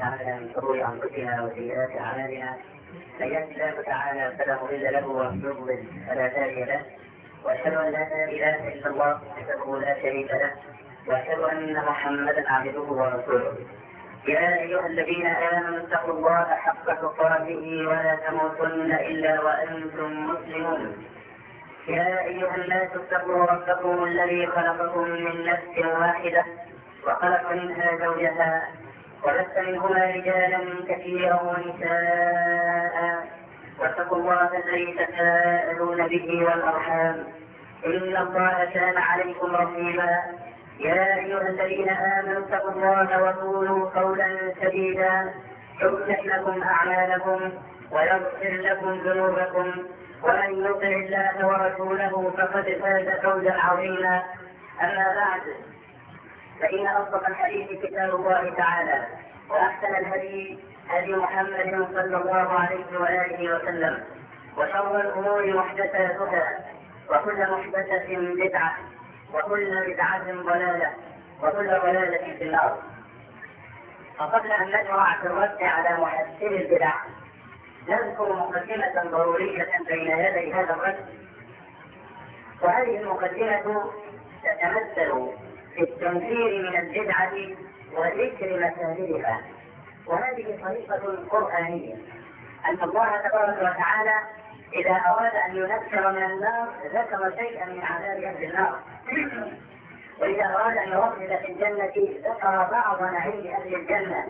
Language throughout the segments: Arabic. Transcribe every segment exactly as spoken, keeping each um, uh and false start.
تعالى من شرور انفسنا وسيئات اعمالنا، من يهده الله تعالى فلا مضل له ومن يضلل فلا هادي له، واشهد ان لا اله الا الله وحده لا شريك له، واشهد ان محمدا عبده ورسوله. يا ايها الذين امنوا اتقوا الله حق تقاته ولا تموتن الا وانتم مسلمون. يا ايها الناس اتقوا ربكم الذي خلقكم من نفس واحده وخلق منها زوجها وبث منهما رجالا كثيرا ونساء، واتقوا الله الذي تساءلون به والارحام ان الله كان عليكم رقيبا. يا ايها الذين امنوا اتقوا الله وقولوا قولا سديدا يصلح لكم اعمالكم ويغفر لكم ذنوبكم، ومن يطع الله ورسوله فقد فاز فوزا عظيما. اما بعد، فإن أصدق الحديث كتاب الله تعالى، وأحسن الهدي هدي محمد صلى الله عليه وآله وسلم، وشر الأمور محدثاتها، وكل محدثة بدعة، وكل بدعة ضلالة، وكل ضلالة في النار. فقبل أن نشرع في الرد على محسن البدع، نذكر مقدمة ضرورية بين يدي هذا الرد، وهذه المقدمة تتمثل في التنفير من البدعة وذكر مساجدها. وهذه طريقة قرآنية، أن الله تبارك وتعالى إذا أراد أن ينفر من النار ذكر شيئا من عذاب أهل النار، وإذا أراد أن يرغب في الجنة ذكر بعض نعيم أهل الجنة.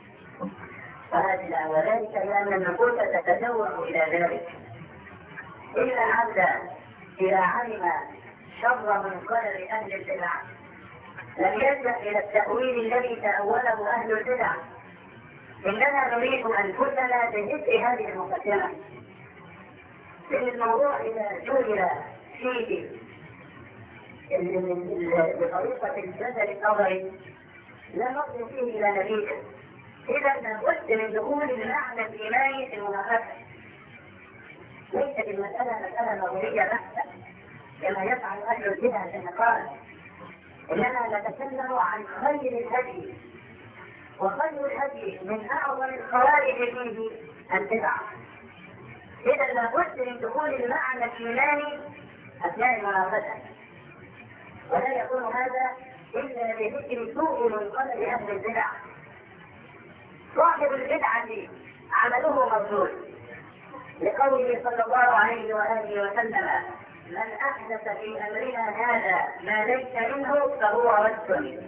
وهذا وذلك لأن النفوس تتجور إلى ذلك. إن العبد إذا علم شر منقلب أهل البدع لم يلجأ إلى التأويل الذي تأوله أهل البدع. إننا نريد أنفسنا بمثل هذه المقدمة، إن الموضوع إذا جُعل فيه بطريقة الجدل النظري لا نصل فيه إلى نتيجة. إذا لابد من دخول المعنى الإيماني في المناقشة. ليست المسألة مسألة نظرية بحتة كما يفعل أهل البدع في النقاش، إننا نتكلم عن خير الهدي، وخير الهدي من أعظم الخوارج فيه البدع. إذا لابد من دخول المعنى الإيماني أثناء المناقشة، ولا يكون هذا إلا بذكر سوء منقلب أهل البدع. صاحب البدعة عمله مردود، لقوله صلى الله عليه وآله وسلم: من أحدث في أمرنا هذا ما ليس منه فهو رد.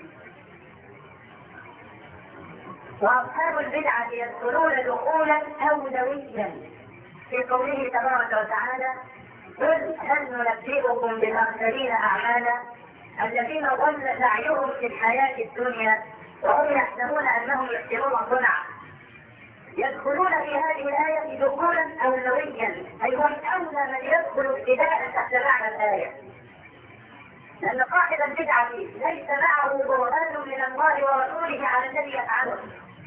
وأصحاب البدعة يدخلون دخولا أولويا في قوله تبارك وتعالى: قل هل ننبئكم بالأخسرين أعمالا الذين ضل سعيهم في الحياة الدنيا وهم يحسبون أنهم يحسنون صنعا. يدخلون في هذه الآية دخولا أولويا، أي هم أولى من يدخل ابتداء تحت معنى الآية، لأن صاحب البدعة ليس معه برهان من الله ورسوله على الذي يفعله.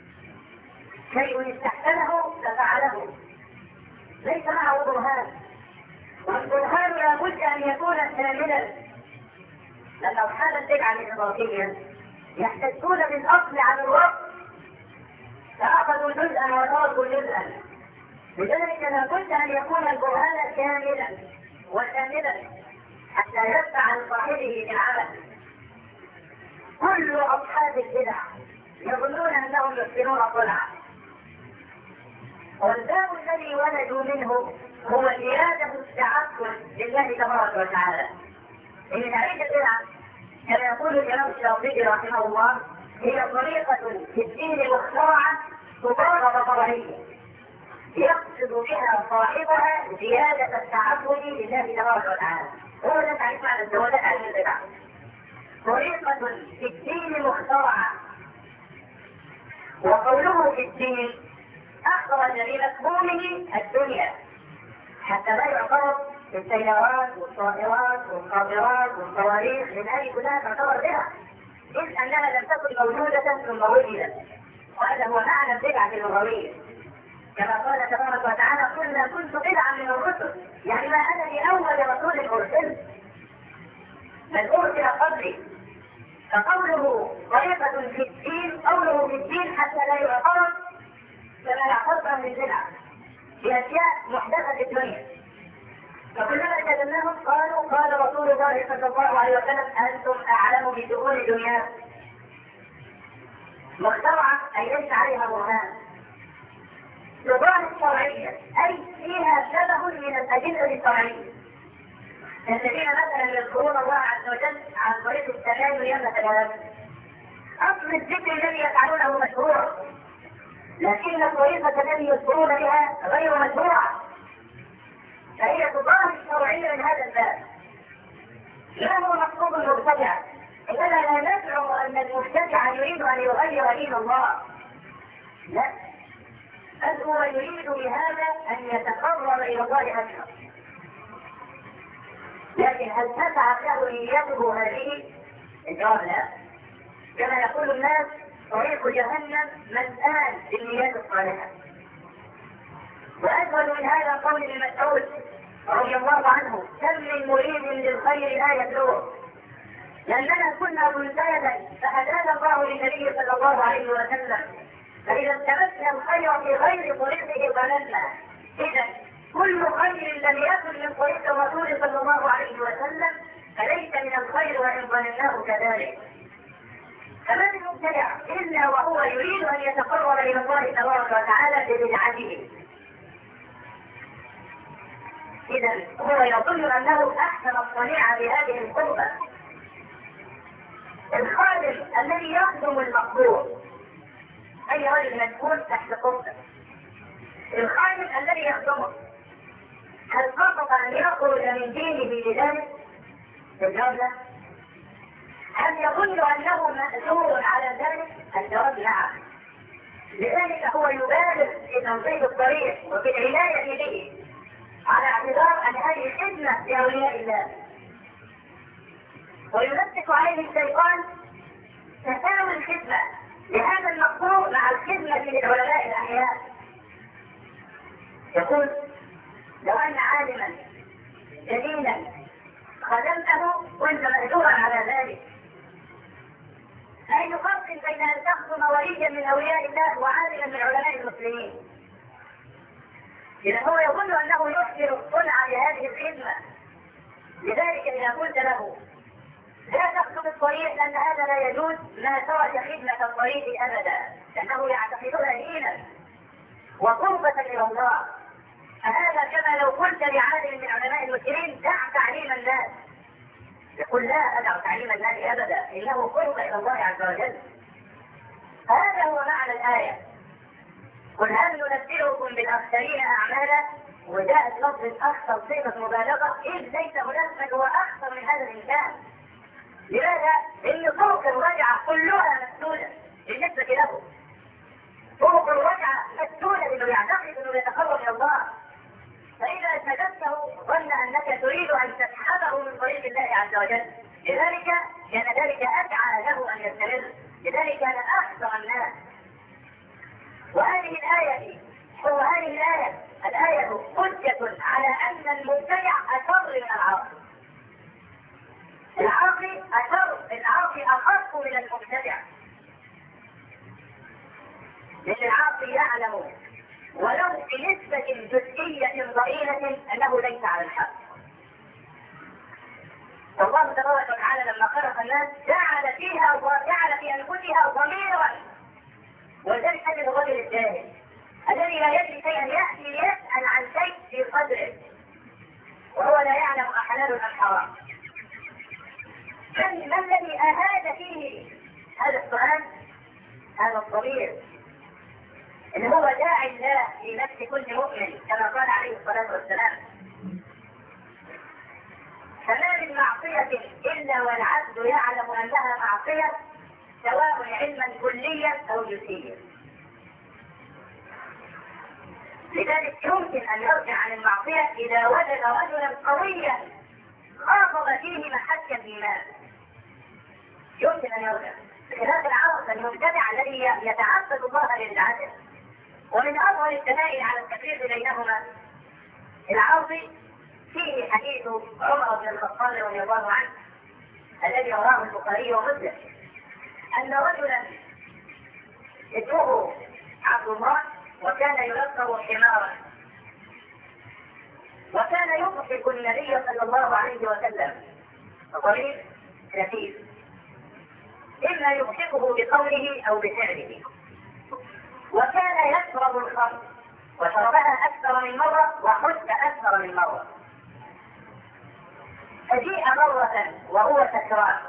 شيء استحسنه ففعله، ليس معه برهان، والبرهان لابد أن يكون كاملا، لأن أصحاب البدعة الإضافية يحتجون بالأصل عن الوقت، فأخذوا جزءا وتركوا جزءا. لذلك لابد أن يكون البرهان كاملا وكاملا حتى يدفع عن صاحبه بالعمل. كل أصحاب البدع يظنون أنهم يحسنون صنعا، والباب الذي ولدوا منه هو زيادة التعبد لله تبارك وتعالى. إن تعريف البدعة كما يقول الإمام الشاطبي رحمه الله هي طريقة في الدين مخترعة تطابق طبيعية يقصد بها صاحبها زيادة التعبد لله تبارك وتعالى. هو ده تعريف معنى الزواج أهل البدع، طريقة في الدين مخترعة. وقوله في الدين أخرج بمفهومه الدنيا، حتى لا يعتبر السيارات والطائرات والقاطرات والصواريخ من هذه كلها تعتبر بدعة، إذ أنها لم تكن موجودة ثم وجدت. وهذا هو معنى البدعة اللغوية، كما قال تبارك وتعالى: قلنا كنت بدعا من الرسل، يعني ما أنا بأول رسول أرسل، بل أرسل قبلي. فقوله طريقة في الدين قوله في الدين حتى لا يعترض كما يعترض من البدع بأشياء محدثة في الدنيا. فكلما كلمناهم قالوا قال رسول الله صلى الله عليه وسلم أنتم أعلم بدخول دنياكم. مخترعة أي ليس عليها برهان، تظاهر شرعية أي فيها شبه من الأدلة الشرعية. الذين مثلا يذكرون الله عز وجل عن طريق التباين يمثل أصل الذكر الذي يفعلونه مشروع، لكن الطريقة التي يذكرون بها غير مشروعة، فهي تظاهر شرعية من هذا الباب. لا هو مقصود المبتدع، إننا لا نزعم أن المبتدع يريد أن يغير دين الله، لا، بل هو يريد بهذا أن يتقرب إلى الله أكثر. لكن هل تسعى له نيته هذه؟ الجواب لا. كما يقول الناس طريق جهنم ملآن بالنيات الصالحة. وأجمل من هذا قول ابن مسعود رضي الله عنه: كم من مريد للخير لا يبلغه، لأننا كنا منتهبا فهدانا الله للنبي صلى الله عليه وسلم، فإذا التمسنا الخير في غير طريقه ضللنا. إذا كل خير لم يكن من طريق الرسول صلى الله عليه وسلم فليس من الخير وإن ظنناه كذلك. فما من مبتدع إلا وهو يريد أن يتقرب إلى الله تبارك وتعالى ببدعته. إذا هو يظن أنه أحسن الصنيعة بهذه القربة. الخادم الذي يخدم المقبور أي رجل مسؤول تحت قبة، الخادم الذي يخدمه هل قصد أن يخرج من دينه لذلك؟ الجواب لا. هل يظن أنه مأجور على ذلك؟ الجواب نعم. لذلك هو يبالغ في تنظيم الطريق وفي العناية به على اعتبار أن هذه خدمة لأولياء الله، ويمسك عليه الشيطان تساوي الخدمة لهذا المقبور مع الخدمة للعلماء الأحياء. يقول: لو أن عالما جليلا خدمته كنت مأجورا على ذلك. أي فرق بين أن تخدم وليا من أولياء الله وعالما من علماء المسلمين؟ إذا هو يظن أنه يحسن الصنع لهذه الخدمة. لذلك إذا قلت له لا تخدم الطريق لأن هذا لا يجوز، ما ترك خدمة الطريق أبدا، لأنه يعتقدها دينا وقربة إلى الله. فهذا كما لو قلت لعالم من علماء المسلمين دع تعليم الناس، يقول لا أدع تعليم الناس أبدا، إنه قرب إلى الله عز وجل. هذا هو معنى الآية: قل هل ننبئكم بالأخسرين أعمالا؟ وجاءت لفظ الأخسر صيغة مبالغة، إذ ليس هناك من هو أخسر من هذا الإنسان. لماذا؟ لأن طرق الرجعة كلها مسدودة بالنسبة له. طرق الرجعة مسدودة لأنه يعتقد أنه يتقرب إلى الله، فإذا سجدته ظن أنك تريد أن تسحبه من طريق الله عز وجل. لذلك كان ذلك أدعى له أن يستمر، لذلك كان أخسر الناس. وهذه الآية هو هذه الآية الآية حجة على أن المبتدع أشر من العاصي. العاصي أشر، العاصي أخف من المبتدع، لأن العاصي يعلم ولو بنسبة جزئية ضئيلة أنه ليس على الحق. والله تبارك وتعالى لما خلق الناس جعل فيها وجعل في أنفسها ضميرا، ولذلك تجد الرجل الجاهل الذي لا يدري شيئا يأتي ليسأل عن شيء في قدره وهو لا يعلم أحلال أم حرام. ما الذي أهاد فيه هذا السؤال؟ هذا الضمير اللي هو داعي الله في نفس كل مؤمن كما قال عليه الصلاة والسلام: فما من معصية إلا والعبد يعلم أنها معصية، سواء علما كليا أو جزئيا. لذلك يمكن أن يرجع عن المعصية إذا وجد رجلا قويا خاطب فيه محك الإيمان، يمكن أن يرجع. بخلاف العرض المبتدع الذي يتعبد الله للعدل. ومن أظهر الدلائل على التفريق بينهما العرض فيه حديث عمر بن الخطاب رضي الله عنه الذي رواه البخاري ومسلم أن رجلا اسمه عبد الله وكان يلقب حمارا، وكان يضحك النبي صلى الله عليه وسلم بطريق لطيف، إما يضحكه بقوله أو بفعله. وكان يشرب الخمر، وشربها أكثر من مرة وحس أكثر من مرة. فجيء مرة وهو سكران،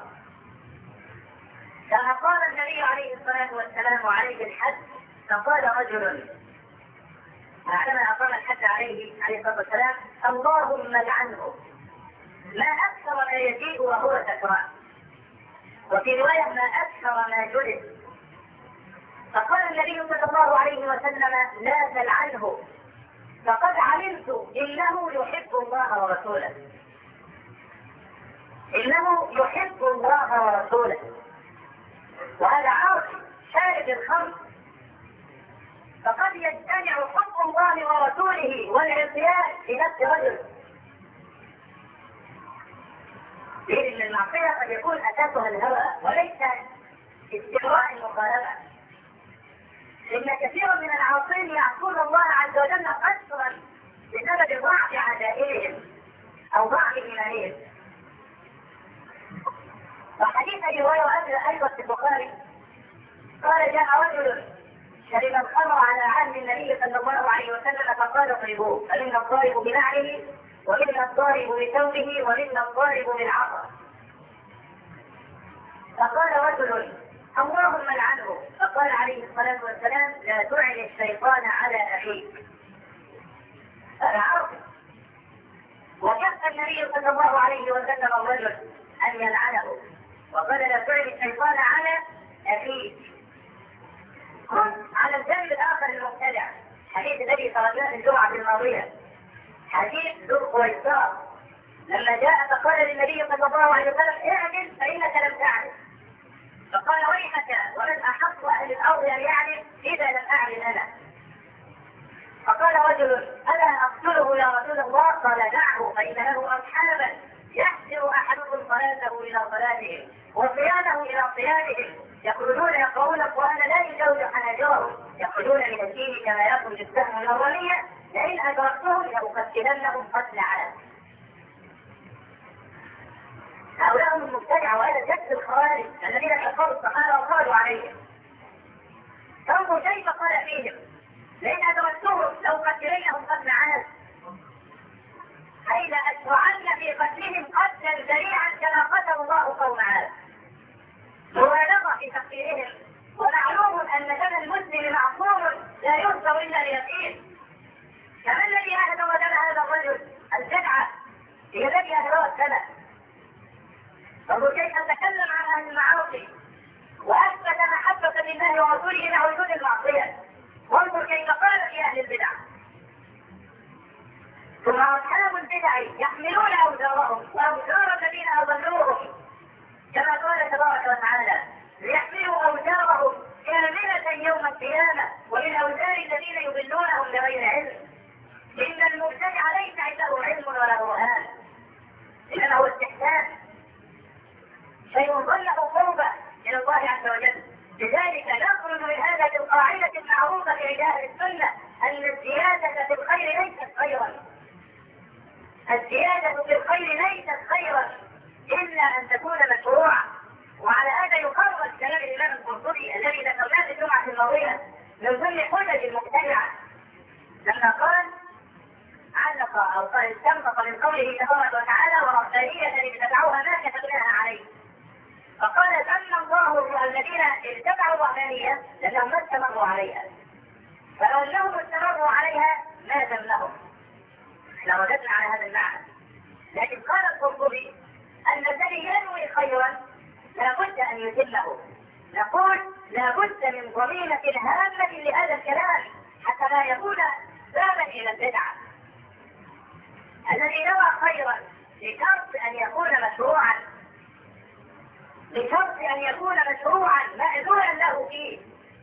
فأقام النبي عليه الصلاة والسلام عليه الحد، فقال رجل بعدما أقام الحد عليه عليه الصلاة والسلام: اللهم لعنه، ما أكثر ما يجيء وهو سكران. وفي رواية: ما أكثر ما جلد. فقال النبي صلى الله عليه وسلم: لا تلعنه، فقد علمت إنه يحب الله ورسوله، إنه يحب الله ورسوله. وهذا عاصي شارب الخمر، فقد يجتمع حب الله ورسوله والعصيان في نفس رجل. لأن المعصية قد يكون أساسها الهوى وليس استقراء المخالفة. إن كثيرا من العاصين يعصون الله عز وجل قسرا بسبب ضعف عزائمهم أو ضعف إيمانهم. وحديث أبي هريرة أيضا في البخاري قال: جاء رجل شرب الخمر على عهد النبي صلى الله عليه وسلم فقال: اضربوه، فمنا الضارب بنعله ومنا الضارب بثوبه ومنا الضارب بالعصا. فقال رجل: اللهم لعنه. فقال عليه الصلاة والسلام: لا تعن الشيطان على أخيك. هذا عرض. وكف النبي صلى الله عليه وسلم الرجل أن يلعنه، وقال: لا تعن الشيطان على أخيك. على الجانب الآخر المبتدع، حديث الذي تركناه في الجمعة الماضية، حديث ذو القويصار لما جاء فقال للنبي صلى الله عليه وسلم: اعدل فإنك لم تعدل. فقال: ويحك، ومن أحق أهل الأرض أن يعدل إذا لم أعدل أنا. فقال رجل: ألا أقتله يا رسول الله؟ قال: دعه، فإن له أصحابا يحسر أحدكم صلاته إلى صلاتهم وصيامه إلى صيامهم، يخرجون يقرؤون القرآن لا يجاوز حناجرهم، يخرجون من الدين كما يخرج السهم من الرمية، لئن أدركتهم لأقتلنهم قتل علم. هؤلاء هم المبتدعة، وهذا جد الخوارج الذين كفروا الصحابة وقالوا عليهم. فانظروا كيف قال فيهم: لئن أدركتهم لأقتلنهم قتل علم، أي لأشرعن في قتلهم قتلا ذريعا كما قتل الله قوم عاد. مبالغة في تقتيلهم، ومعلوم أن دم المسلم معصوم لا يغفر إلا ليقين. كما الذي أهدر دم هذا الرجل الجدعة هي الذي أهدر الدم. فانظر كيف تكلم عن أهل المعاصي وأثبت محبة لله ورسوله مع وجود المعصية. وانظر كيف قال في أهل البدع. ثم أصحاب البدع يحملون أوزارهم وأوزار الذين أضلوهم، كما قال تبارك وتعالى: ليحملوا أوزارهم كاملة يوم القيامة ومن أوزار الذين يضلونهم بغير علم. إن المبتدع ليس عنده علم ولا برهان، إنما هو استحسان، شيء ظله قربة إلى الله عز وجل. لذلك نخرج من هذه القاعدة المعروفة عند أهل السنة أن الزيادة في الخير ليست خيرا، الزيادة في الخير ليست خيرا إلا أن تكون مشروعة. وعلى هذا يقرر كلام الإمام القرطبي الذي ذكرناه في الجمعة الماضية من ضمن حجج المبتدعة، لما قال علق أو قال استنبط من قوله تبارك وتعالى: ورهبانية ابتدعوها ما كتبناها عليه. فقال: ذم الله الذين اتبعوا الرهبانية لأنهم ما استمروا عليها، فلو أنهم استمروا عليها ما ذمهم. احنا وجدنا على هذا المعنى. لكن قال القرطبي أن الذي ينوي خيرا لابد أن يتمه. نقول لابد من ضمينة هامة لهذا الكلام حتى لا يكون بابا إلى البدعة. الذي نوى خيرا بشرط أن يكون مشروعا، بشرط أن يكون مشروعا مأذونا له فيه،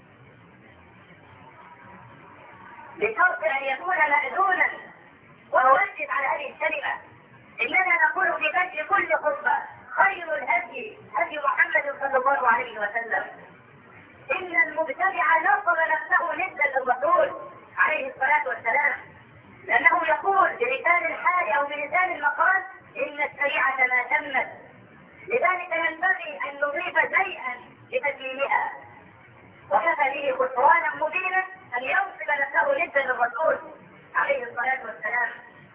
بشرط أن يكون مأذونا. وأوجب على هذه الكلمة: إننا نقول في بدء كل خطبة: خير الهدي هدي محمد صلى الله عليه وسلم. إن المبتدع نصب نفسه ندا للرسول عليه الصلاة والسلام، لأنه يقول بلسان الحال أو بلسان المقال إن الشريعة ما تمت، لذلك ينبغي أن نضيف شيئا لتكميلها، وكفى به خسرانا مبينا أن ينصب نفسه ندا للرسول عليه الصلاة والسلام.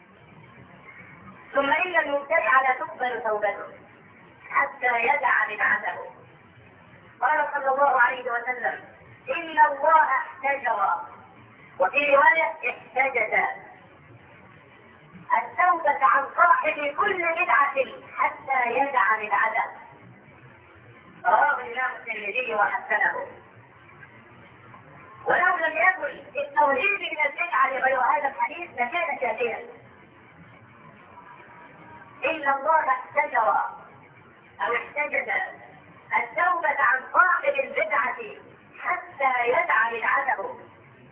ثم إن المبتدع لا تقبل توبته حتى يدع بدعته. قال صلى الله عليه وسلم: إن الله احتجر، وفي رواية احتجز، التوبة عن صاحب كل بدعة حتى يدع بدعته. رواه الإمام الترمذي وحسنه. ولو لم يكن التوحيد من البدعة لغير هذا الحديث لكان كافيا. إن الله احتجر أو احتجز التوبة عن صاحب البدعة حتى يدع بدعته.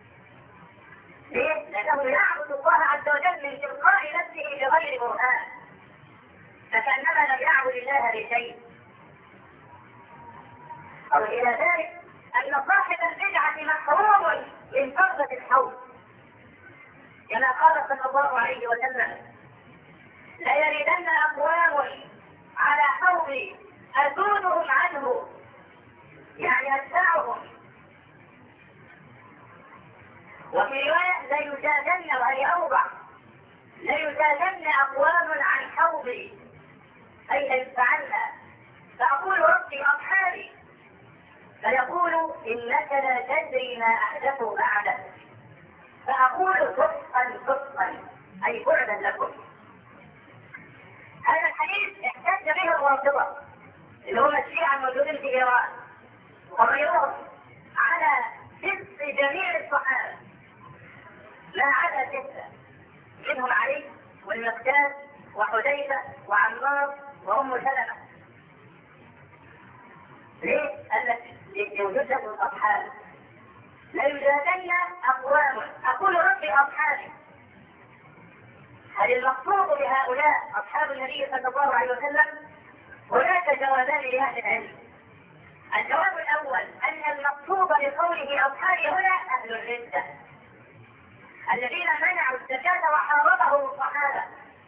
ليه؟ لأنه يعبد الله عز وجل من تلقاء نفسه بغير برهان، فكأنما لم يعبد الله بشيء. أو إلى ذلك أن صاحب البدعة محروم من فرضة الحوض، كما قال صلى الله عليه وسلم: لا يردن أقوام على حوضي أزودهم عنه، يعني أتبعهم. وفي رواية لا يجادلن، وهي أوضع: لا يجادلن أقوام عن حوضي، أي لا يتبعن. فأقول: ربي أصحابي، فيقول: إنك لا تدري ما أحدثوا بعدك، فأقول: صدقا صدقا، أي بعدا لكم. هذا الحديث احتج به الرافضة اللي هم الشيعة الموجودين في إيران وغيرهم على فسق جميع الصحابة ما عدا ستة، منهم علي والمقداد وحذيفة وعمار وأم سلمة. ليه؟ قال لك لوجود لهم الأصحاب. لا يجادلن أقوام، أقول ربي أصحابي. هل المقصود بهؤلاء أصحاب النبي صلى الله عليه وسلم؟ هناك جوابان لأهل العلم. الجواب الأول أن المقصود بقوله أصحابي هنا أهل الردة الذين منعوا الزكاة وحاربهم الصحابة.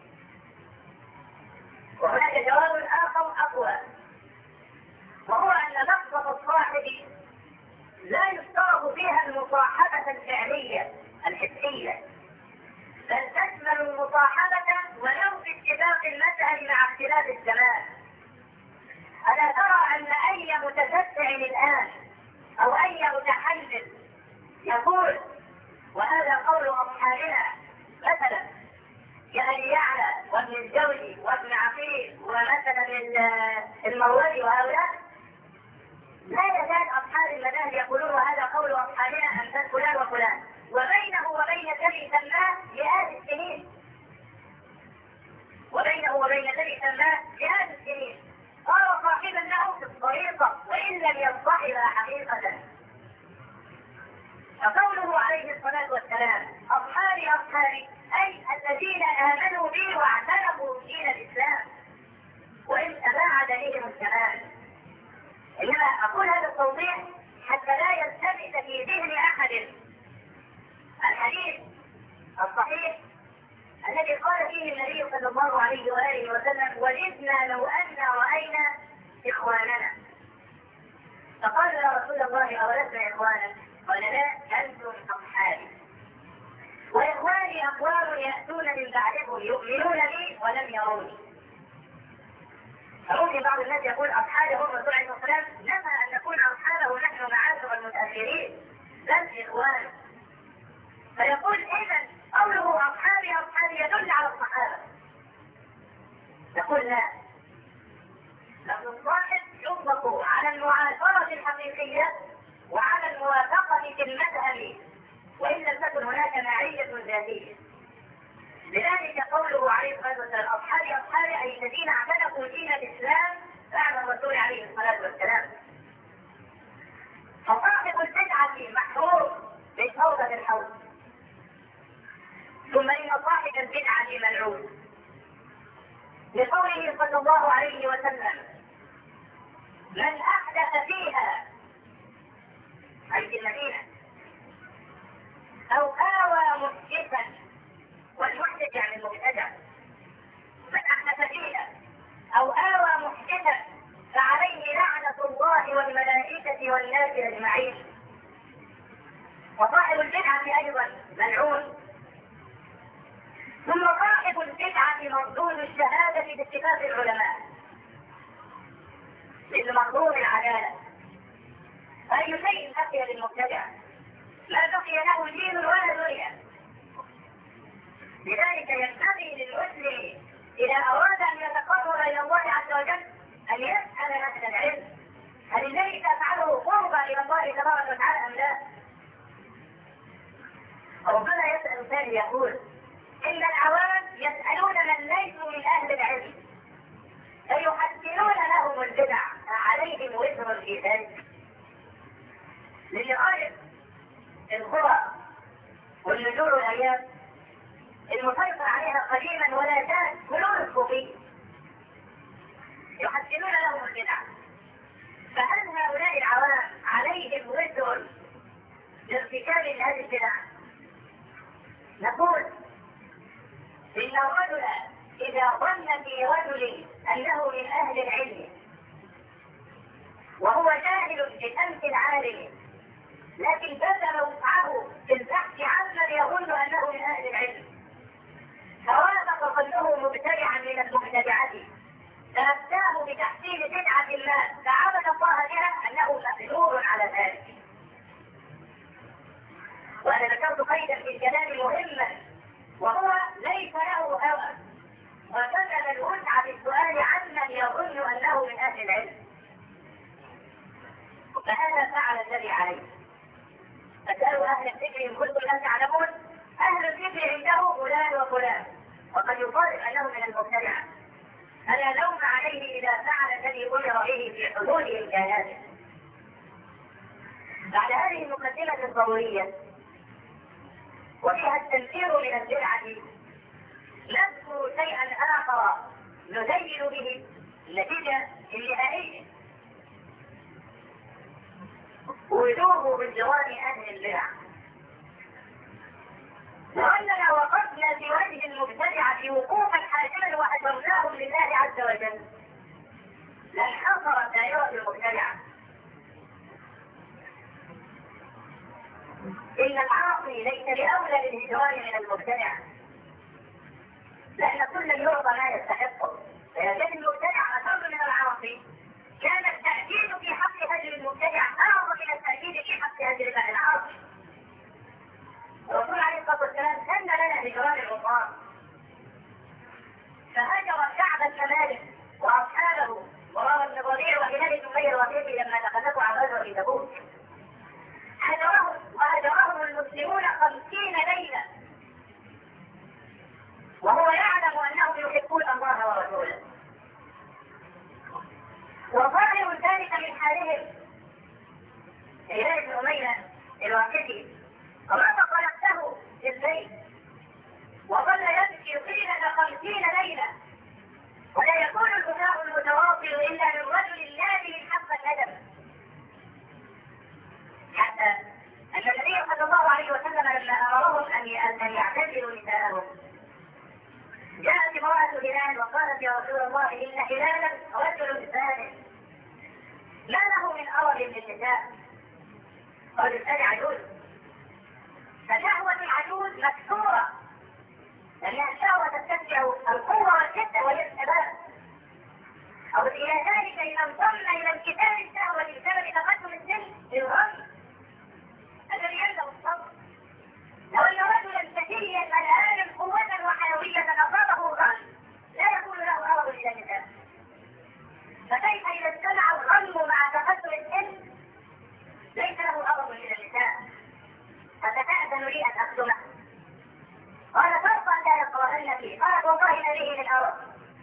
وهناك جواب آخر أقوى، وهو أن لفظة الصاحب لا يشترط فيها المصاحبة الفعلية الحسية، بل تشمل المصاحبة ولو باتفاق المذهب مع اختلاف الزمان. ألا ترى أن أي متشفع الآن أو أي متحلل يقول وهذا قول أصحابنا مثلا كأبي يعلى وابن الجوزي وابن عقيل ومثلا المروزي وهؤلاء، لا يزال أصحاب المذاهب يقولون وهذا قول أصحابنا أمثال فلان وفلان، وبينه وبين الذي سماه مئات السنين، وبينه وبين الذي سماه مئات السنين. صار صاحبا له في الطريقة وإن لم يصطحبها حقيقة. فقوله عليه الصلاة والسلام أصحابي أصحابي، أي الذين آمنوا بي واعتنقوا دين الإسلام وإن تباعد بهم الزمان. إنما أقول هذا التوضيح حتى لا يلتبس في ذهن أحد الحديث الصحيح الذي قال فيه النبي صلى الله عليه وآله وسلم: وجدنا لو أن رأينا إخواننا. فقال: يا رسول الله أولسنا إخوانا؟ قال: لا، أنتم أصحابي، وإخواني أقوام يأتون من بعدكم يؤمنون بي ولم يروني. فممكن بعض الناس يقول أصحابه هم الرسول عليه الصلاة والسلام، نفى أن نكون أصحابه نحن معاشر المتأخرين بل إخوانه. فيقول إذا قوله أصحابي أصحابي يدل على الصحابة. يقول لا، لأن الصاحب يطلق على المعاشرة الحقيقية وعلى الموافقة في المذهب وإن لم تكن هناك معية ذاتية. لذلك قوله عليه الصلاة والسلام أصحابي أصحابي، أي الذين اعتنقوا دين الإسلام بعد الرسول عليه الصلاة والسلام. فصاحب البدعة محروم من فوضى الحوض. ثم إن صاحب البدعة ملعون. لقوله صلى الله عليه وسلم: من أحدث فيها، أي في المدينة، أو آوى محدثا، والمحدث يعني المبتدع، من أحدث فيها أو آوى محدثا فعليه لعنة الله والملائكة والناس أجمعين. وصاحب البدعة أيضا ملعون. ثم صاحب البدعة مردود الشهادة باتفاق العلماء، مثل مردود العدالة. أي شيء بقي للمبتدع، لا بقي له دين ولا دنيا. لذلك ينبغي للمسلم إذا أراد أن يتقرب إلى الله عز وجل أن يسأل أهل العلم: هل الذي تفعله قربى إلى الله تبارك وتعالى أم لا؟ ربنا يسأل ثاني يقول: إن العوام يسألون من ليسوا من أهل العلم فيحسنون لهم البدع عليهم وزر في ذلك. للغاية القرى والنجور الأيام المسيطر عليها قديما ولا زال فنون الصوفية يحسنون لهم البدع، فهل هؤلاء العوام عليهم وزر لارتكاب هذه البدع؟ نقول إن الرجل إذا ظن في رجل أنه من أهل العلم وهو جاهل بأمس العالم، لكن بذل وسعه في البحث عمن يظن أنه من أهل العلم، فوافق ظنه مبتدعا من المبتدعات، فأفتاه بتحسين بدعة ما فعبد الله بها أنه مأجور على ذلك. وأنا ذكرت قيدا في الكلام مهما، وهو ليس له هوى، وبذل الوسع في السؤال عمن يظن أنه من أهل العلم، فهذا فعل الذي عليه. فسألوا أهل الذكر إن كنتم لا تعلمون، أهل الذكر عنده فلان وفلان، وقد يقال أنه من المبتدعة، فلا لوم عليه إذا فعل الذي أمر به في حدود إمكاناته. بعد هذه المقدمة الضرورية وفيها التنفير من البدعة، نذكر شيئا آخر نزين به النتيجة النهائية: وجوب بالجواب أهل البدع. وأننا وقفنا في وجه المبتدعة وقوفا حاسما وأجرناهم لله عز وجل لانحصرت دائرة المبتدعة. إن العاصي ليس بأولى بالهجران من المبتدع، لأن كل يعطى ما يستحقه، فإذا كان المبتدع أشر من العاصي كان التأكيد في حق هجر المبتدع أعظم من التأكيد في حق هجر العاصي. الرسول عليه الصلاة والسلام سن لنا هجران العصاة، فهجر كعب بن مالك وأصحابه وراء بن ربيع وهلال بن أمية وغيره لما تخلفوا عن غزوة تبوك، هجرهم وهجرهم المسلمون خمسين ليلة وهو يعلم أنهم يحبون الله ورسوله. وظاهر ذلك من حالهم هلال بن أمية الواقدي رافق نفسه في الليل وظل يبكي طيلة خمسين ليلة، ولا يكون البكاء المتواصل إلا من رجل نادم حق الندم، حتى أن النبي صلى الله عليه وسلم لما أمرهم أن يعتزلوا نساءهم جاءت امرأة هلال وقالت: يا رسول الله إن هلالا رجل ثاني ما له من أرض للنساء. قال: الثاني عجوز. فشهوة العجوز مكسورة، لأن الشهوة تتبع القوة والشدة وهي الشباب، أو إلى ذلك إن انضم إلى انكسار الشهوة بسبب تقدم السن للغم الذي يلزم الصبر. لو أن رجلا ذكيا ملآنا قوة وحيوية أصابه الغم لا يكون له أرض إلى النساء، فكيف إذا اجتمع الغم مع تقدم السن ليس له أرض إلى النساء؟ فتتأذن لي أن أخدمه. قال: فرقا لا يقرأن فيه. قالت: والله ما به من أرض،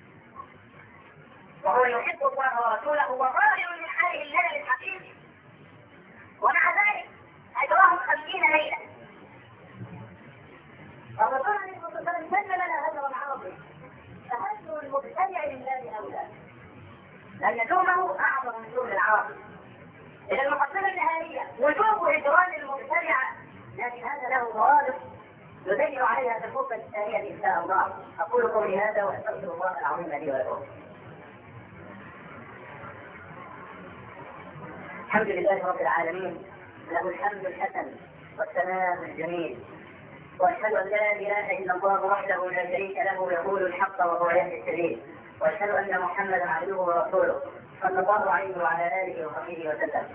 وهو يحب الله ورسوله وظاهر من حاله الندم الحقيقي، ومع ذلك أجراهم خمسين ليلة. الرسول عليه الصلاة والسلام سن لنا هجرا عظيما، فهجر المبتدع له ضوابط نذكر عليها في الخطبة الثانية إن شاء الله. أقول قولي هذا وأستغفر الله العظيم لي ولكم. الحمد لله رب العالمين، له الحمد الحسن والثناء الجميل، وأشهد أن لا إله إلا الله وحده لا شريك له يقول الحق وهو يهدي السبيل، وأشهد أن محمدا عبده ورسوله صلى الله عليه وعلى آله وصحبه وسلم.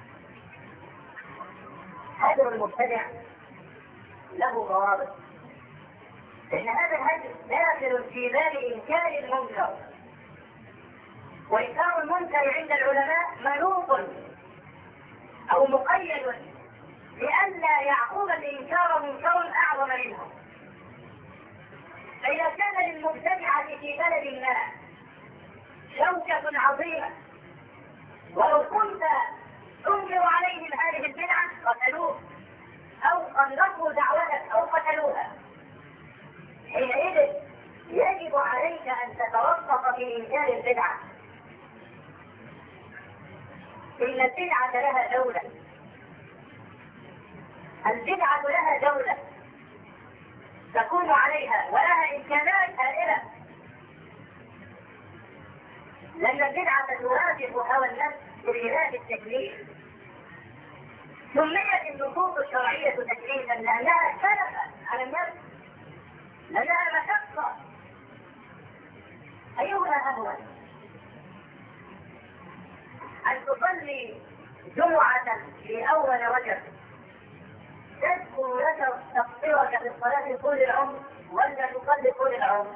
هجر المبتدع له ضوابط، إن هذا الهجر داخل في باب إنكار المنكر، وإنكار المنكر عند العلماء منوط أو مقيد لئلا يعقوب الإنكار منكر أعظم منه. فإذا كان للمبتدعة في بلد ما شوكة عظيمة ولو كنت تنكر عليهم هذه البدعة قتلوه أو قلقوا دعوتك أو قتلوها، حينئذ يجب عليك أن تتوسط في إنكار البدعة. إن البدعة لها دولة، البدعة لها دولة تكون عليها ولها إمكانات هائلة، لأن البدعة توافق هوى النفس بخلاف التكليف. سميت النصوص الشرعية تكليفا لأنها اختلفت على النفس، لأنها مشقة. أيهما أهون، أن تصلي جمعة في أول رجب تذكر لك تقصيرك في الصلاة طول العمر، ولا تصلي طول العمر؟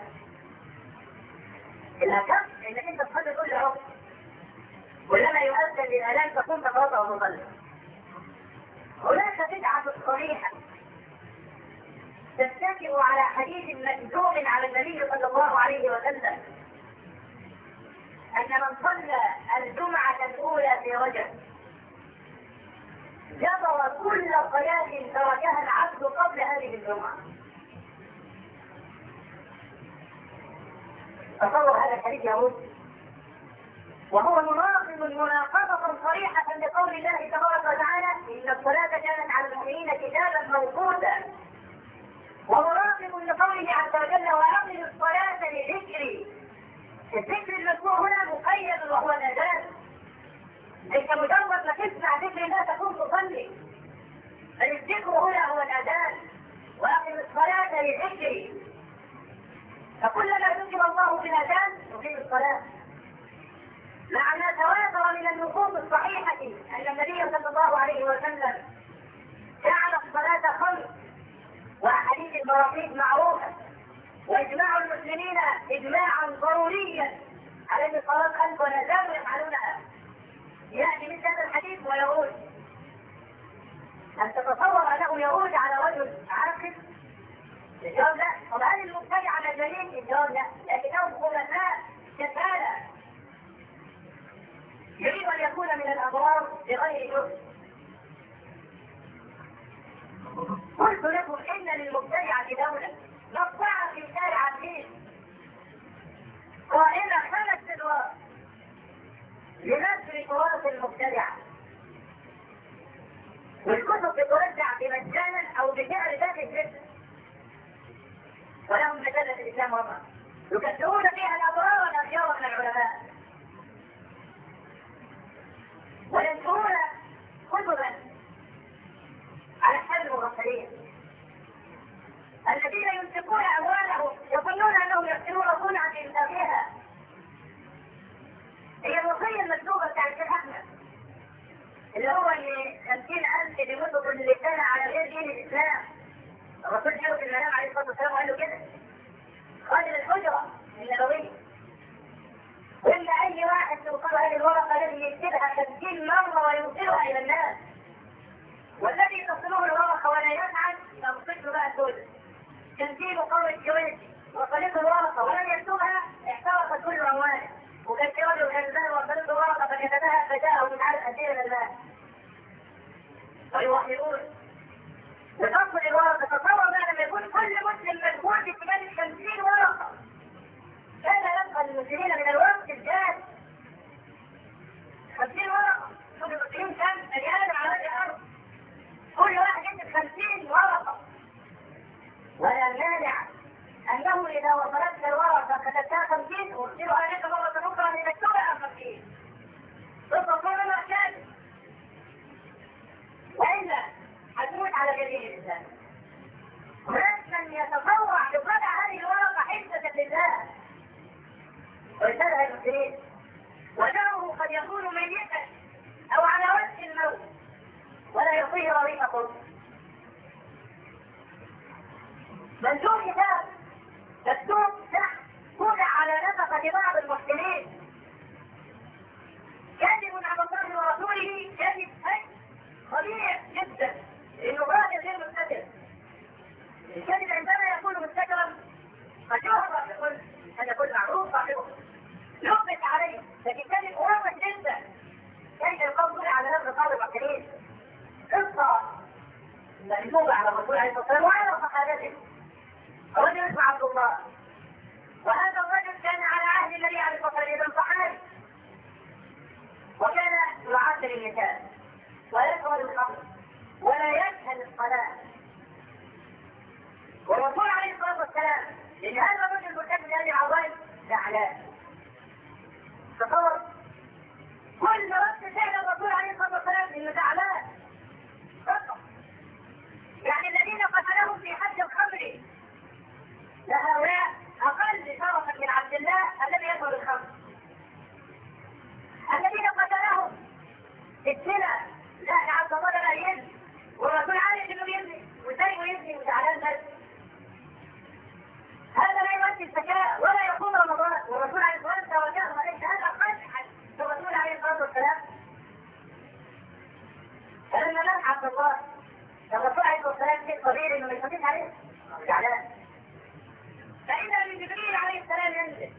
الأكثر إنك أنت تصلي طول العمر، ولما يؤذن للأذان تكون تتوضأ وتصلي. هناك بدعة صريحة تتكئ على حديث مكذوب على النبي صلى الله عليه وسلم أن من صلى الجمعة الأولى في رجب جبر كل صلاة تركها العبد قبل هذه الجمعة. تصور هذا الحديث يهود، وهو مناقض مناقضة صريحة لقول الله تبارك وتعالى إن الصلاة كانت على المؤمنين كتابا موقوتا، ومناقض لقوله عز وجل وأقم الصلاة لذكري. الذكر المذكور هنا مقيد وهو الأذان، ليس مجرد ما تسمع ذكر الله تكون تصلي، بل الذكر هنا هو الأذان. وأقم الصلاة لذكري، فكلما ذكر الله بالأذان يقيم الصلاة، مع ما تواتر من النصوص الصحيحة أن النبي صلى الله عليه وسلم جعل الصلاة خمس، وأحاديث المواقيت معروفة، وإجماع المسلمين إجماعا ضروريا على أن الصلاة خمس ولا زالوا يفعلونها. يأتي مثل هذا الحديث ويقول أن تتصور أنه يعود على رجل عاقل؟ الجواب لا. طب هل المبتدع مجانين؟ الجواب لا، لكنهم خلفاء كفالة، يريد أن يكون من الأبرار بغير جهد. قلت لكم إن للمبتدعة دولة نصها في شارع الدين قائمة خمس أدوار لنشر تراث المبتدعة، والكتب تتوزع بمجانا أو بسعر ذات الجسم، ولهم مجلة الإسلام وما يكثرون فيها الأبرار والأخيار من العلماء، وينشرون كتبا على حساب المغفلين الذين ينفقون أموالهم يظنون أنهم يحسنون صنعا لإنتاجها. هي الوصية المكتوبة بتاع الشيخ أحمد اللي هو ان خمسين ألف بيموتوا كل سنة على غير دين الإسلام. الرسول جاءه في المنام عليه الصلاة والسلام وقال له كده خارج الحجرة النبوية، وإن أي واحد توصل هذه الورقة لازم يكتبها خمسين مرة ويوصلها إلى الناس، والذي تصله الورقة ولا يفعل تنصت له بقى سودة. تنزيل قول الجويد وصلته الورقة ولم يكتبها احترقت كل أمواله، وكان في رجل غلبان وصلته الورقة فكتبها فجاءه من عدد أسير من المال ويوحدون وتصل الورقة. تصور بقى لما يكون كل مسلم مجهول في كتاب خمسين ورقة، كان يبقى المسلمين من الوقت الجاد خمسين ورقة. شوف المسلمين كم مليان على وجه الأرض، كل واحد يكتب خمسين ورقة إذا وصلتك الورقة كتبتها خمسين وارسلوا عليك مرة أخرى لتكتبها خمسين. تطلقون الأحكام وإلا هتموت على جميع الإنسان. هناك من يتطوع بقطع هذه الورقة حجة لله ويسألها المسلمين، ودمه قد يكون ميتا أو على وجه الموت ولا يعطيه رغيفة. منشور كتاب مكتوب تحت توضع على نفقة بعض المحسنين كاذب على الله ورسوله، كاذب خطير جدا انه راجل غير مستتر. الكذب عندما يكون مستترا قد يهرب يقول هذا كل معروف صاحبه يثبت عليه، لكن كذب واضح جدا. كيف يقول على نفس بعض المحسنين قصه مكتوبه على الرسول عليه الصلاه والسلام وعلى صحابته. رجل اسمه عبد الله، وهذا الرجل كان على عهد النبي عليه الصلاه والسلام صحابي، وكان يعاشر النساء ويشرب الخمر ولا يشهد الصلاه. والرسول عليه الصلاه والسلام لان هذا الرجل مرتكب لهذه العظائم زعلان. تصور كل رد فعل الرسول عليه الصلاه والسلام انه زعلان فقط. يعني الذين قتلهم في حد الخمر لهؤلاء اقل شرفا من عبد الله الذي يشرب الخمر. الذين قتلهم في الزنا لا عبد الله لا يزني، والرسول عارف انه يزني وازاي يزني وزعلان بس. هذا لا يؤدي الزكاه ولا يقوم رمضان، والرسول عليه الصلاه والسلام توجه ليس هذا قدحا الرسول عليه الصلاه والسلام. فلما مات عبد الله الرسول عليه الصلاه والسلام في الصغير انه ما يخفيش عليه زعلان، فإذا من جبريل عليه السلام ينزل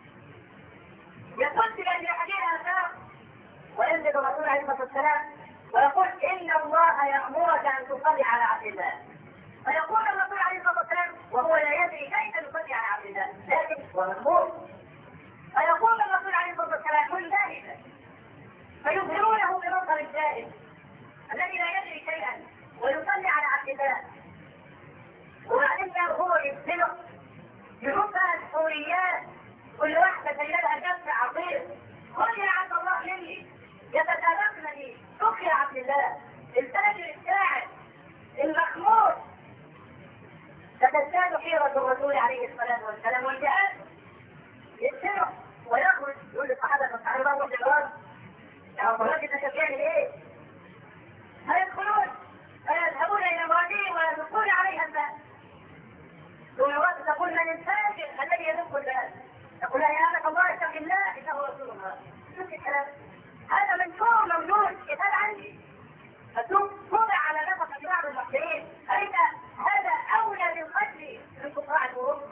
يقول في أهل الحديث آثار، وينزل الرسول عليه الصلاة والسلام ويقول إن الله يأمرك أن تصلي على عبد الله. فيقول الرسول عليه الصلاة والسلام وهو لا يدري كيف يصلي على عبد الله لكن هو مأمور. فيقول الرسول عليه الصلاة والسلام منتهزا فيظهرونه بمنظر الجاهل الذي لا يدري شيئا ويصلي على عبد الله، وبعدين هو يبتلق يحبها الحوريات كل واحدة سيدها جبت عظيم. خذ يا عبد الله مني يتسابقن لي، خذ يا عبد الله التاجر الساعد المخمور. فتزداد حيرة الرسول عليه الصلاة والسلام والجهاد يبتلق ويخرج يقول للصحابة والصحابة والجواب يا عبد الله انت بتعمل ايه؟ فيدخلون فيذهبون الى امراته ويلقون عليها الماء. والوقت تقول من الفاجر الذي يدق الباب، تقول يا أمة الله اتق الله إنه رسول الله. شوف الكلام هذا منشور موجود كتاب عندي مكتوب وضع على نفقة بعض المحسنين. أين هذا أولى بالقتل من قطاع الظروف؟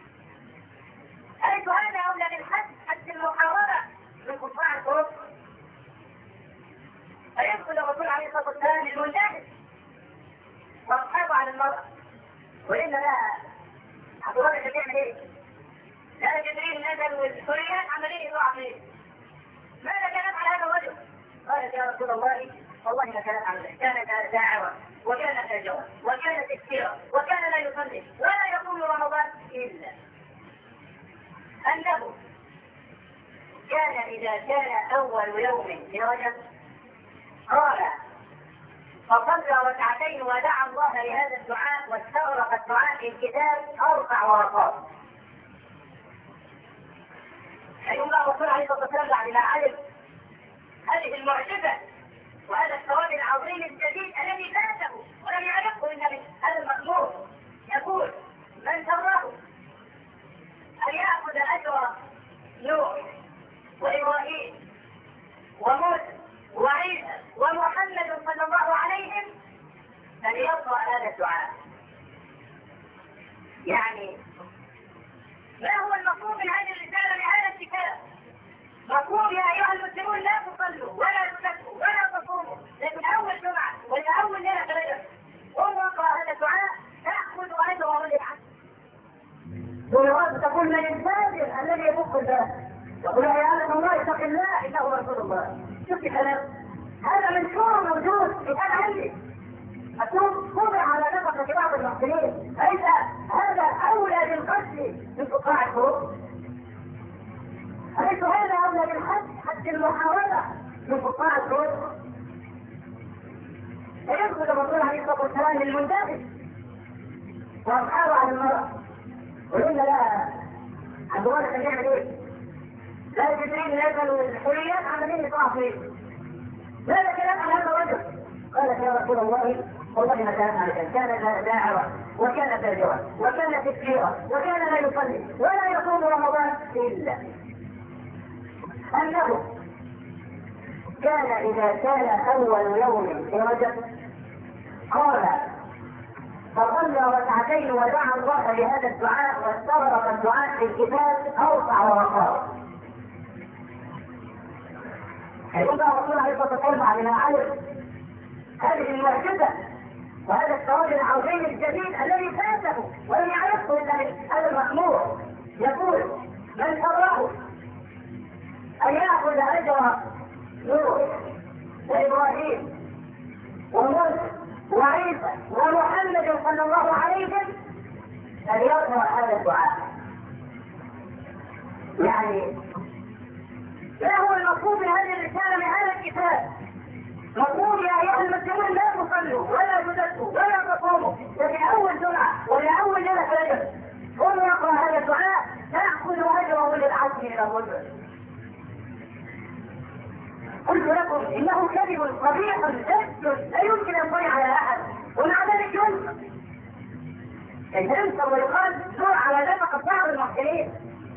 أليس هذا أولى بالحد حد المحاورة من قطاع الظروف؟ فيدخل الرسول عليه الصلاة والسلام للمجاهد واصحابه على المرأة وإن لها عبد الله انت بتعمل ايه؟ لا جبريل نزل والسوريات عمليه يضاع فيه. ماذا كانت على هذا الرجل؟ قالت يا رسول الله والله ما كانت عمله، كانت داعرة وكانت فاجرة وكانت كثيرة وكان لا يصلي ولا يقوم رمضان الا انه كان اذا كان اول يوم في رجب قال فصلى ركعتين ودعا الله لهذا الدعاء واستغرق الدعاء في الكتاب اربع ورقات. أي الله الرسول عليه الصلاه والسلام بعد ما علم هذه المعجزه وهذا الثواب العظيم الجديد الذي فاته ولم يعرفه النبي هذا المأمور يقول من سره ان ياخذ اجر نوح وابراهيم وموسى وعيسى ومحمد صلى الله عليهم فليقرأ هذا الدعاء. يعني ما هو المطلوب من هذه الرسالة لهذا الكتاب؟ مطلوب يا أيها المسلمون لا تصلوا ولا تزكوا ولا تصوموا، لكن أول جمعة ولا أول ليلة في رجب قل واقرأ هذا الدعاء تأخذ أجر رجعة. والرب تقول من الفاجر الذي يفك الباب يقول يا أمة الله اتق الله إنه رسول الله. شوف كلام هذا منشور موجود كتاب عندي مكتوب وضع على نفقة بعض المحسنين. فإذا هذا أولى بالقتل من فقاع الحروب؟ أليس هذا أولى بالحد حد المحاولة من فقاع الحروب؟ فيدخل الرسول عليه الصلاة والسلام للمنتخب وأصحابه على المرأة ويقول لا عبد الله كان يعمل إيه؟ لا جبريل نزل الحريات عمالين يطلع فيه. ماذا كان يفعل هذا الرجل؟ قالت يا رسول الله والله ما كان هذا، كان داعرا وكان تاجرا وكان تكفيرا وكان لا يصلي ولا يصوم رمضان الا انه كان اذا كان اول يوم في رجب قال فصلى ركعتين ودعا الله بهذا الدعاء واستغرق الدعاء في الكتاب اوسع ووقار. يقول بقى الرسول عليه الصلاه والسلام بعد ما علم هذه المعجزه وهذا الثواب العظيم الجديد الذي فاته ولم يعرفه الا هذا المخلوق يقول من سره ان ياخذ اجر نوح وابراهيم وموسى وعيسى ومحمد صلى الله عليه وسلم فليقرا هذا الدعاء. يعني ما هو المطلوب من هذه الرساله من هذا الكتاب؟ مطلوب يا ايها المسلمون لا تصلوا ولا تزكوا ولا تصوموا، لكن اول جمعه ولا اول ليله في رجب قولوا يقرا هذا الدعاء تاخذوا اجره للعزم الى الرجل. قلت لكم انه كذب قبيح جد لا يمكن ان يطلع على احد ومع ذلك ينصر. ينصر ويقال دور على نفقه بعض المحسنين.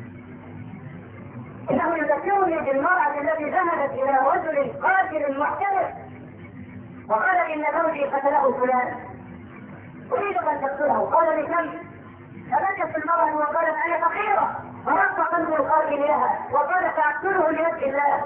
انه يذكرني بالمراه التي ذهبت الى رجل قاتل محترف وقال ان زوجي قتله فلان اريد ان تقتله. قال بكم؟ فبكت المراه وقالت انا فقيره فرق قلب القاتل لها وقال فاقتله لوجه الله.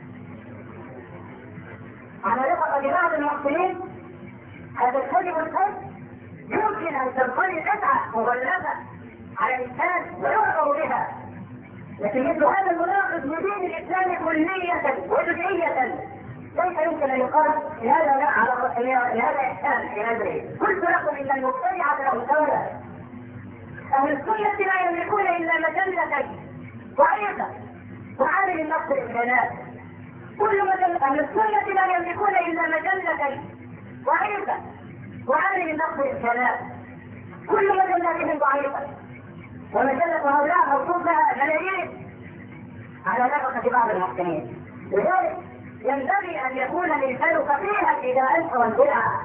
على رفقه ببعض المحسنين هذا الكذب الكذب يمكن ان تنطلي قطعه مغلفه على الانسان ويعبر بها، لكن مثل هذا المناقض لدين الاسلام كلية وجزئية كيف يمكن ان يقال لهذا لا على لهذا احسان في نظره؟ قلت لكم ان المبتدعة لهم دولة. اهل السنة لا يملكون الا مجلة ضعيفة تعالج النقص الامكانات. كل مجلة اهل السنة لا يملكون الا مجلة ضعيفة تعالج النقص الامكانات. كل مجلاتهم ضعيفة ومجلة هؤلاء موصوف لها ملايين على نفقة بعض المحسنين. لذلك ينبغي ان يكون الانسان فقيها اذا انكر البدعة،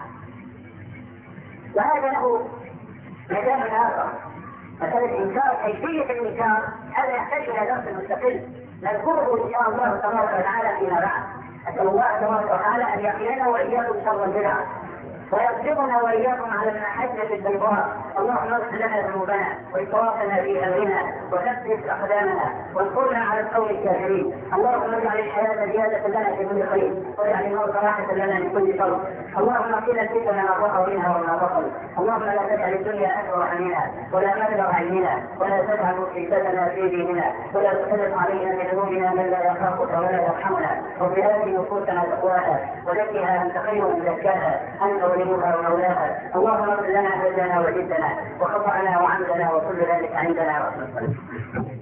وهذا له مجال اخر. مسألة انكار كيفية الانكار هذا يحتاج الى درس مستقل نذكره ان شاء الله تبارك وتعالى فيما بعد. اسال الله تبارك وتعالى ان يقينا واياكم شر البدع ويصدقنا واياكم على المحجة البيضاء. اللهم اغفر لنا ذنوبنا واسرافنا في امرنا وثبت اقدامنا وانصرنا على القوم الكافرين. اللهم اجعل الحياه زياده لنا في كل خير واجعل الموت راحه لنا من كل شر. اللهم اقنا الفتن ما ظهر منها وما بطن. اللهم لا تجعل الدنيا اكبر همنا ولا مبلغ علمنا ولا تجعل مصيبتنا في ديننا ولا تسلط علينا بذنوبنا من لا يخافك ولا يرحمنا. وفي هذه نفوسنا تقواها وزكها انت خير من زكاها انت وليها ومولاها. اللهم اغفر لنا هدنا وجدنا وخطأنا وعمدنا وكل ذلك عندنا وصلنا.